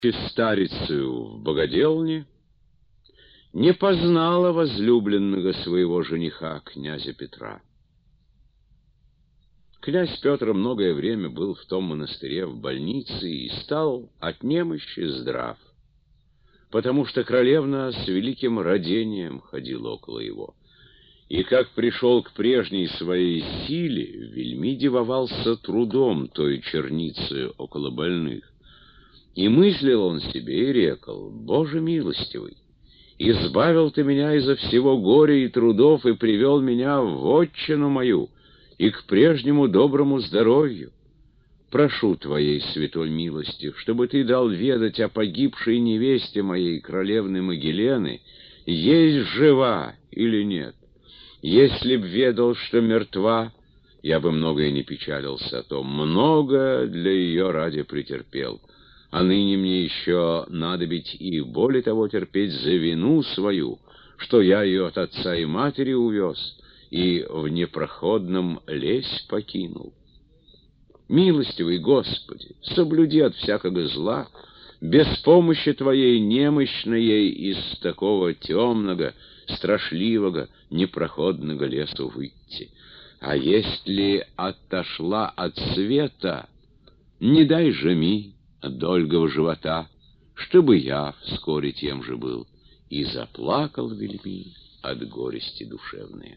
старицею в богоделне, не познала возлюбленного своего жениха, князя Петра. Князь Петр многое время был в том монастыре в больнице и стал от немощи здрав, потому что королевна с великим родением ходила около его. И как пришел к прежней своей силе, вельми дивовался трудом той черницы около больных. И мыслил он себе и рекал: «Боже милостивый, избавил ты меня изо всего горя и трудов и привел меня в отчину мою и к прежнему доброму здоровью. Прошу твоей святой милости, чтобы ты дал ведать о погибшей невесте моей, королевны Магелены, есть жива или нет. Если б ведал, что мертва, я бы многое не печалился о том, много для ее ради претерпел. А ныне мне еще надобить и более того терпеть за вину свою, что я ее от отца и матери увез и в непроходном лесь покинул. Милостивый Господи, соблюди от всякого зла, без помощи Твоей немощной из такого темного, страшливого, непроходного лесу выйти. А если отошла от света, не дай же ми долгого живота, чтобы я вскоре тем же был, и заплакал вельми от горести душевные».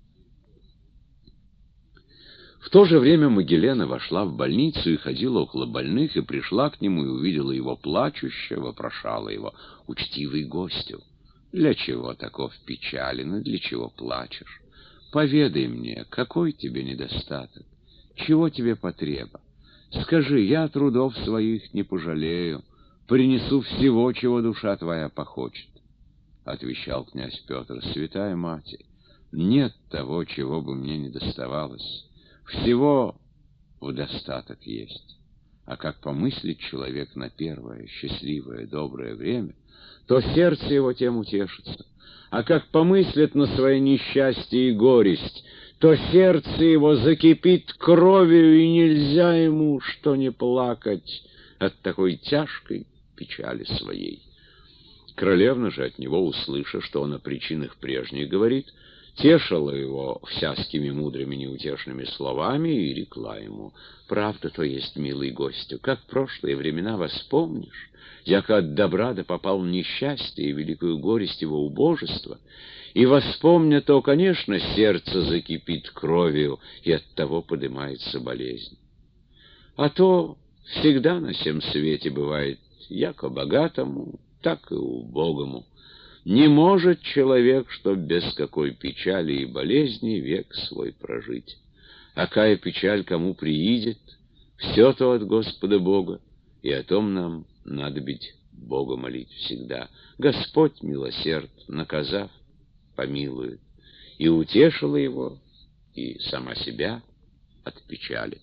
В то же время Магелена вошла в больницу и ходила около больных, и пришла к нему и увидела его плачущего, вопрошала его: «Учтивый гостю, для чего таков печален и для чего плачешь? Поведай мне, какой тебе недостаток, чего тебе потреба? Скажи, я трудов своих не пожалею, принесу всего, чего душа твоя похочет». Отвечал князь Петр: «Святая Матерь, нет того, чего бы мне не доставалось. Всего в достаток есть. А как помыслит человек на первое, счастливое, доброе время, то сердце его тем утешится. А как помыслит на свое несчастье и горесть, то сердце его закипит кровью, и нельзя ему что не плакать от такой тяжкой печали своей». Королевна же от него, услыша, что он о причинах прежних говорит, тешила его всякими мудрыми неутешными словами и рекла ему: «Правда то есть, милый гостю, как прошлые времена воспомнишь, яко от добра да попал в несчастье и великую горесть его убожества, и воспомня то, конечно, сердце закипит кровью, и от того подымается болезнь. А то всегда на сем свете бывает яко богатому, так и убогому. Не может человек, чтоб без какой печали и болезни век свой прожить. А кая печаль кому приидет, все то от Господа Бога, и о том нам надо быть Бога молить всегда. Господь милосерд, наказав, помилует». И утешила его, и сама себя от печали.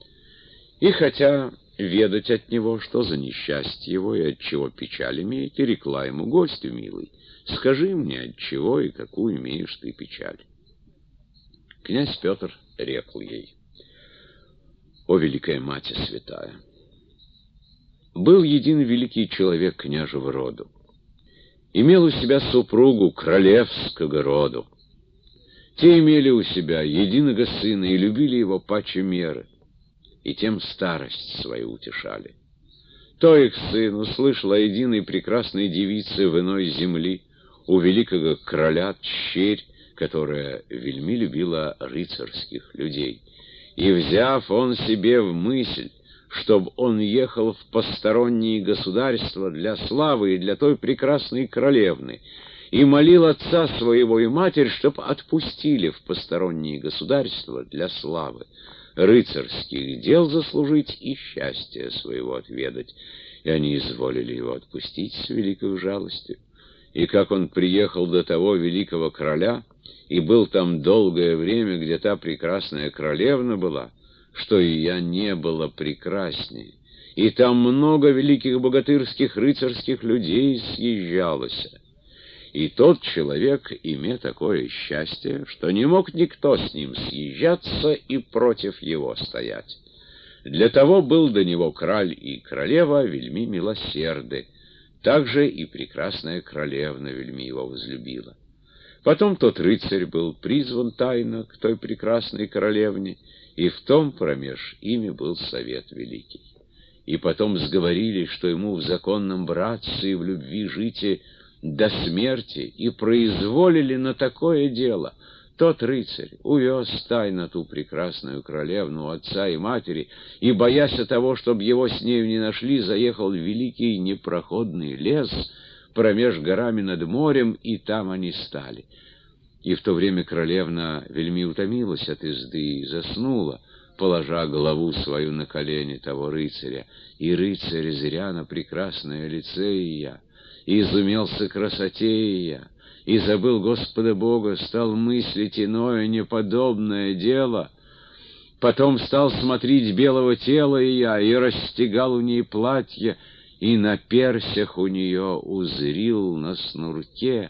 И хотя ведать от него, что за несчастье его и от чего печаль имеет, и рекла ему: «Гостю милый, скажи мне, от чего и какую имеешь ты печаль». Князь Петр рекл ей: «О, великая Мать святая, был един великий человек княжего роду, имел у себя супругу королевского роду. Те имели у себя единого сына и любили его паче меры, и тем старость свою утешали. То их сын услышал о единой прекрасной девице в иной земли, у великого короля Тщерь, которая вельми любила рыцарских людей. И, взяв он себе в мысль, чтоб он ехал в посторонние государства для славы и для той прекрасной королевны, и молил отца своего и матерь, чтоб отпустили в посторонние государства для славы, рыцарских дел заслужить и счастья своего отведать. И они изволили его отпустить с великой жалостью. И как он приехал до того великого короля и был там долгое время, где та прекрасная королевна была, что и я не было прекраснее, и там много великих богатырских рыцарских людей съезжалось. И тот человек имел такое счастье, что не мог никто с ним съезжаться и против его стоять. Для того был до него краль и королева вельми милосерды, также и прекрасная королевна вельми его возлюбила. Потом тот рыцарь был призван тайно к той прекрасной королевне, и в том промеж ими был совет великий. И потом сговорились, что ему в законном братстве и в любви жите до смерти, и произволили на такое дело. Тот рыцарь увез тайно ту прекрасную королевну отца и матери, и, боясь того, чтобы его с нею не нашли, заехал в великий непроходный лес промеж горами над морем, и там они стали. И в то время королевна вельми утомилась от езды и заснула, положа голову свою на колени того рыцаря. И рыцарь, зря на прекрасное лице ее, и изумился красоте ее, и забыл Господа Бога, стал мыслить иное неподобное дело. Потом стал смотреть белого тела ее, и расстегал у ней платье, и на персях у нее узрил на снурке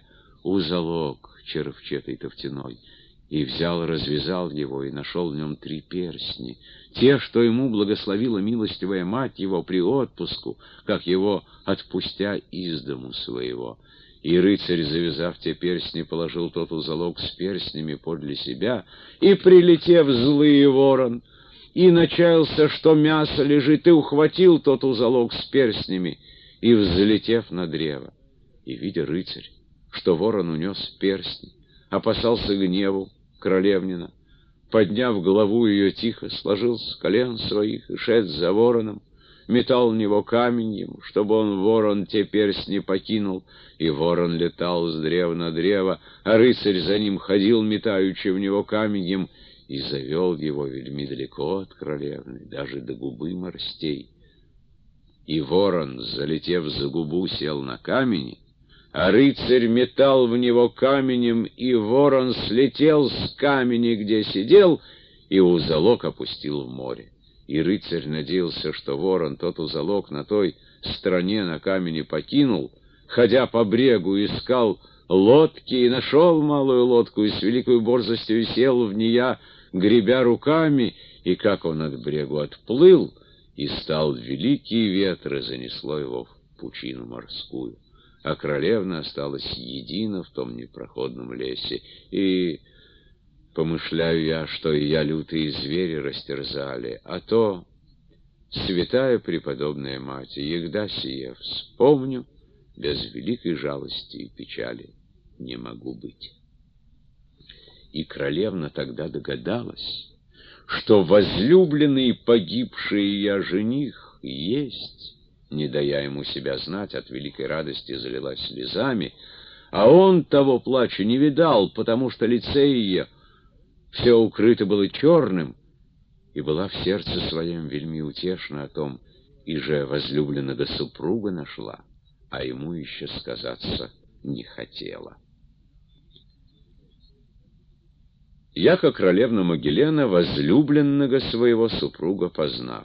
узелок червчатой тофтяной. И взял, развязал его, и нашел в нем 3 перстни, те, что ему благословила милостивая мать его при отпуску, как его отпустя из дому своего. И рыцарь, завязав те перстни, положил тот узелок с перстнями подле себя, и, прилетев злый ворон, и начался, что мясо лежит, и ухватил тот узелок с перстнями, и, взлетев на древо. И, видя рыцарь, что ворон унес перстни, опасался гневу королевнина, подняв голову ее тихо, сложил с колен своих и шед за вороном, метал в него каменьем, чтобы он, ворон, те перстни покинул, и ворон летал с древа на древо, а рыцарь за ним ходил, метаючи в него каменьем, и завел его вельми далеко от королевны, даже до губы морстей. И ворон, залетев за губу, сел на камень, а рыцарь метал в него каменем, и ворон слетел с камня, где сидел, и узелок опустил в море. И рыцарь надеялся, что ворон тот узелок на той стороне на камне покинул, ходя по брегу искал лодки, и нашел малую лодку, и с великой борзостью сел в нея, гребя руками, и как он от брегу отплыл, и стал великий ветер, и занесло его в пучину морскую. А королевна осталась едина в том непроходном лесе, и помышляю я, что ее лютые звери растерзали, а то, святая преподобная мать, егда сие вспомню, без великой жалости и печали не могу быть. И королевна тогда догадалась, что возлюбленный погибший ее жених есть. Не дая ему себя знать, от великой радости залилась слезами, а он того плача не видал, потому что лице ее все укрыто было черным, и была в сердце своем вельми утешна о том, и же возлюбленного супруга нашла, а ему еще сказаться не хотела. Яко королевна Магелена возлюбленного своего супруга познав,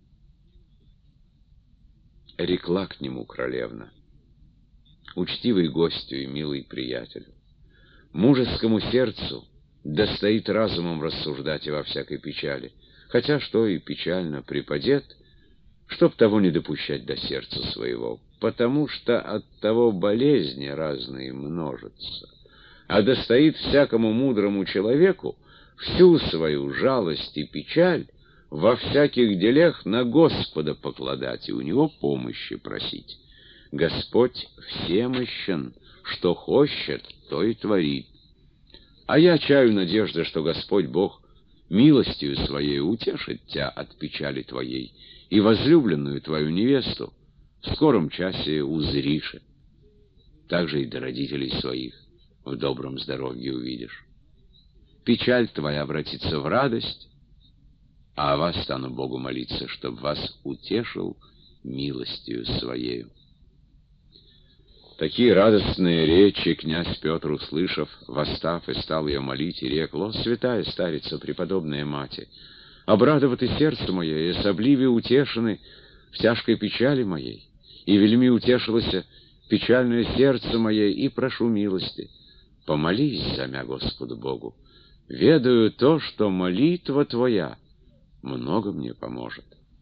рекла к нему королевна: учтивый гостю и милый приятелю, мужескому сердцу достоит разумом рассуждать и во всякой печали, хотя что и печально припадет, чтоб того не допущать до сердца своего, потому что от того болезни разные множатся, а достоит всякому мудрому человеку всю свою жалость и печаль во всяких делах на Господа покладать и у Него помощи просить. Господь всемощен, что хочет, то и творит. А я чаю надежды, что Господь Бог милостью своей утешит тебя от печали твоей, и возлюбленную твою невесту в скором часе узришь. Также и до родителей своих в добром здоровье увидишь. Печаль твоя обратится в радость, а о вас стану Богу молиться, чтоб вас утешил милостью своею. Такие радостные речи князь Петр, услышав, восстав, и стал ее молить, и рек: «О, святая старица, преподобная мати, обрадовав ты сердце мое, и особливе утешены в тяжкой печали моей, и вельми утешилось печальное сердце мое, и прошу милости, помолись за мя Господу Богу. Ведаю то, что молитва твоя много мне поможет».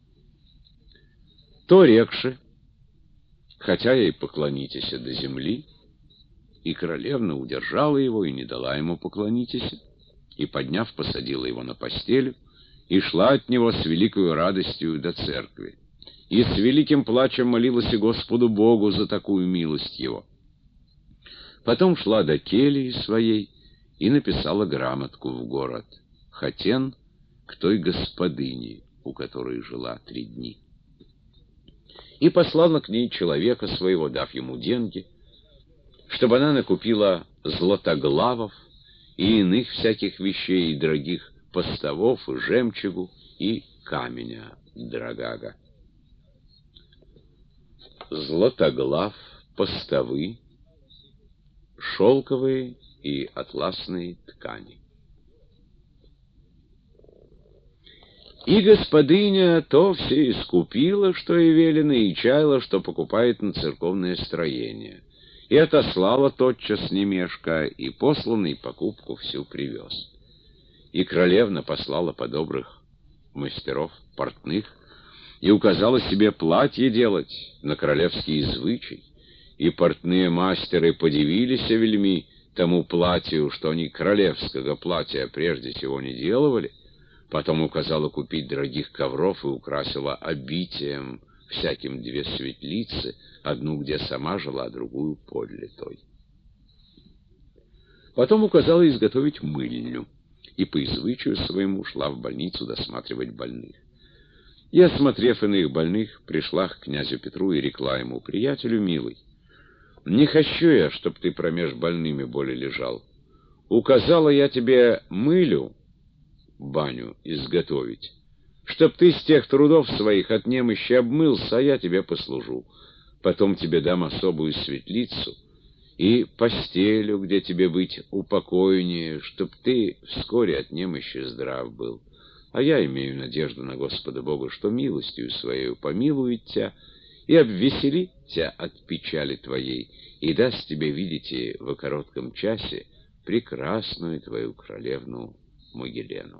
то рекши, хотя ей поклонитесь до земли, и королевна удержала его и не дала ему поклонитесь, и, подняв, посадила его на постель, и шла от него с великою радостью до церкви, и с великим плачем молилась и Господу Богу за такую милость его. Потом шла до келии своей и написала грамотку в город Хатен к той господыне, у которой жила 3 дни. И послала к ней человека своего, дав ему деньги, чтобы она накупила златоглавов и иных всяких вещей, и дорогих поставов, и жемчугу, и каменя дорогага. Златоглав, поставы, шелковые и атласные ткани. И господыня то все искупила, что и велено, и чаяла, что покупает на церковное строение, и отослала тотчас немешко, и посланный покупку всю привез. И королевна послала по добрых мастеров портных, и указала себе платье делать на королевский звычай, и портные мастеры подивились вельми тому платью, что они королевского платья прежде всего не делывали. Потом указала купить дорогих ковров и украсила обитием всяким 2 светлицы, одну, где сама жила, а другую подле той. Потом указала изготовить мыльню, и по извычаю своему ушла в больницу досматривать больных. И, осмотрев иных больных, пришла к князю Петру и рекла ему: приятелю милый, не хочу я, чтоб ты промеж больными более лежал. Указала я тебе мылю, баню изготовить, чтоб ты с тех трудов своих от немощи обмылся, а я тебе послужу. Потом тебе дам особую светлицу и постелю, где тебе быть упокойнее, чтоб ты вскоре от немощи здрав был. А я имею надежду на Господа Бога, что милостью своею помилует тебя и обвеселит тебя от печали твоей, и даст тебе видите во коротком часе прекрасную твою королевну Магелену.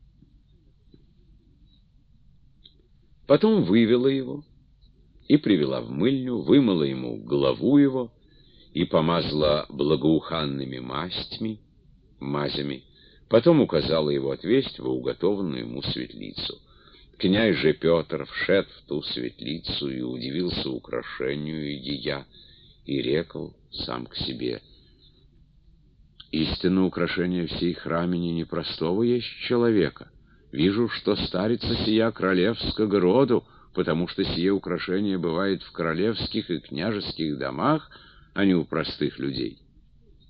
Потом вывела его и привела в мыльню, вымыла ему голову его и помазала благоуханными мазями. Потом указала его отвесть во уготованную ему светлицу. Князь же Петр вшед в ту светлицу и удивился украшению ее, и рекл сам к себе: истинно украшение всей храмини непростого есть человека. Вижу, что старица сия королевского роду, потому что сие украшение бывает в королевских и княжеских домах, а не у простых людей.